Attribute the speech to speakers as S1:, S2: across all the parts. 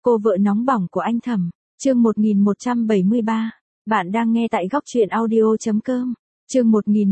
S1: Cô vợ nóng bỏng của anh Thẩm, chương 1173. Bạn đang nghe tại góc truyện audio.com. Chương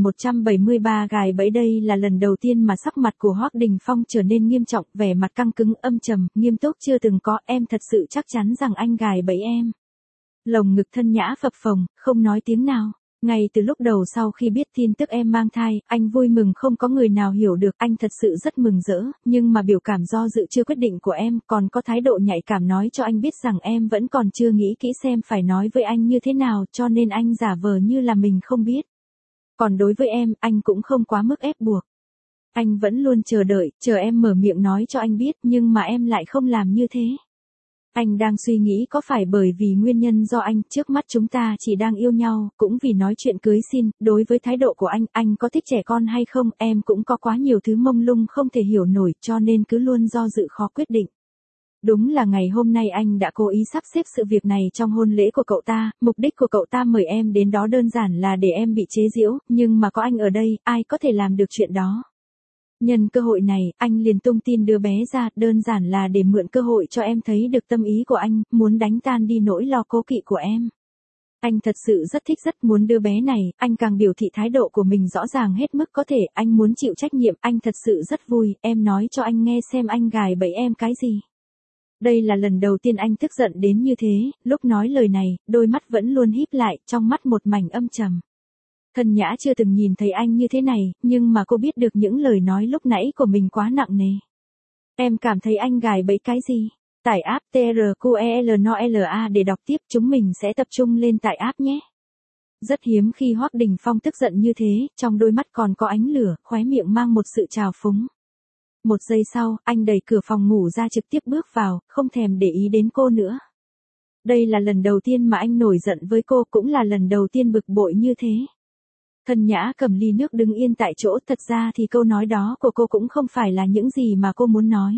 S1: 1173 gài bẫy. Đây là lần đầu tiên mà sắc mặt của Hoắc Đình Phong trở nên nghiêm trọng, vẻ mặt căng cứng, âm trầm, nghiêm túc chưa từng có. Em thật sự chắc chắn rằng anh gài bẫy em. Lồng ngực Thân Nhã phập phồng, không nói tiếng nào. Ngay từ lúc đầu sau khi biết tin tức em mang thai, anh vui mừng không có người nào hiểu được, anh thật sự rất mừng rỡ, nhưng mà biểu cảm do dự chưa quyết định của em, còn có thái độ nhạy cảm nói cho anh biết rằng em vẫn còn chưa nghĩ kỹ xem phải nói với anh như thế nào, cho nên anh giả vờ như là mình không biết. Còn đối với em, anh cũng không quá mức ép buộc. Anh vẫn luôn chờ đợi, chờ em mở miệng nói cho anh biết, nhưng mà em lại không làm như thế. Anh đang suy nghĩ có phải bởi vì nguyên nhân do anh, trước mắt chúng ta chỉ đang yêu nhau, cũng vì nói chuyện cưới xin, đối với thái độ của anh có thích trẻ con hay không, em cũng có quá nhiều thứ mông lung không thể hiểu nổi, cho nên cứ luôn do dự khó quyết định. Đúng là ngày hôm nay anh đã cố ý sắp xếp sự việc này trong hôn lễ của cậu ta, mục đích của cậu ta mời em đến đó đơn giản là để em bị chế giễu, nhưng mà có anh ở đây, ai có thể làm được chuyện đó. Nhân cơ hội này, anh liền tung tin đưa bé ra, đơn giản là để mượn cơ hội cho em thấy được tâm ý của anh, muốn đánh tan đi nỗi lo cố kỵ của em. Anh thật sự rất thích, rất muốn đưa bé này, anh càng biểu thị thái độ của mình rõ ràng hết mức có thể, anh muốn chịu trách nhiệm, anh thật sự rất vui, em nói cho anh nghe xem anh gài bẫy em cái gì. Đây là lần đầu tiên anh tức giận đến như thế, lúc nói lời này, đôi mắt vẫn luôn híp lại, trong mắt một mảnh âm trầm. Thân Nhã chưa từng nhìn thấy anh như thế này, nhưng mà cô biết được những lời nói lúc nãy của mình quá nặng nề. Em cảm thấy anh gài bẫy cái gì? Tải app TRQELNOLA để đọc tiếp, chúng mình sẽ tập trung lên tải app nhé. Rất hiếm khi Hoắc Đình Phong tức giận như thế, trong đôi mắt còn có ánh lửa, khóe miệng mang một sự trào phúng. Một giây sau, anh đẩy cửa phòng ngủ ra trực tiếp bước vào, không thèm để ý đến cô nữa. Đây là lần đầu tiên mà anh nổi giận với cô, cũng là lần đầu tiên bực bội như thế. Thân Nhã cầm ly nước đứng yên tại chỗ, thật ra thì câu nói đó của cô cũng không phải là những gì mà cô muốn nói.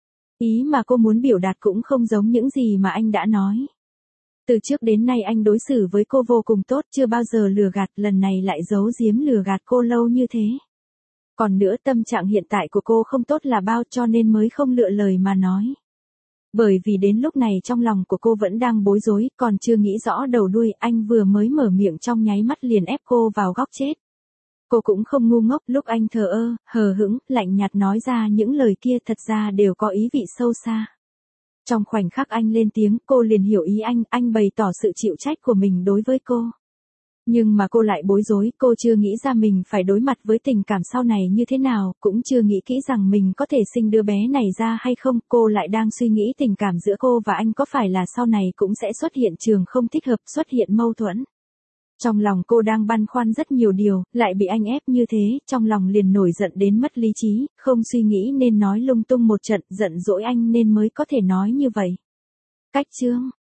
S1: Ý mà cô muốn biểu đạt cũng không giống những gì mà anh đã nói. Từ trước đến nay anh đối xử với cô vô cùng tốt, chưa bao giờ lừa gạt, lần này lại giấu giếm lừa gạt cô lâu như thế. Còn nữa, tâm trạng hiện tại của cô không tốt là bao, cho nên mới không lựa lời mà nói. Bởi vì đến lúc này trong lòng của cô vẫn đang bối rối, còn chưa nghĩ rõ đầu đuôi, anh vừa mới mở miệng trong nháy mắt liền ép cô vào góc chết. Cô cũng không ngu ngốc, lúc anh thờ ơ, hờ hững, lạnh nhạt nói ra những lời kia thật ra đều có ý vị sâu xa. Trong khoảnh khắc anh lên tiếng, cô liền hiểu ý anh bày tỏ sự chịu trách của mình đối với cô. Nhưng mà cô lại bối rối, cô chưa nghĩ ra mình phải đối mặt với tình cảm sau này như thế nào, cũng chưa nghĩ kỹ rằng mình có thể sinh đứa bé này ra hay không, cô lại đang suy nghĩ tình cảm giữa cô và anh có phải là sau này cũng sẽ xuất hiện trường không thích hợp, xuất hiện mâu thuẫn. Trong lòng cô đang băn khoăn rất nhiều điều, lại bị anh ép như thế, trong lòng liền nổi giận đến mất lý trí, không suy nghĩ nên nói lung tung một trận, giận dỗi anh nên mới có thể nói như vậy. Cách chương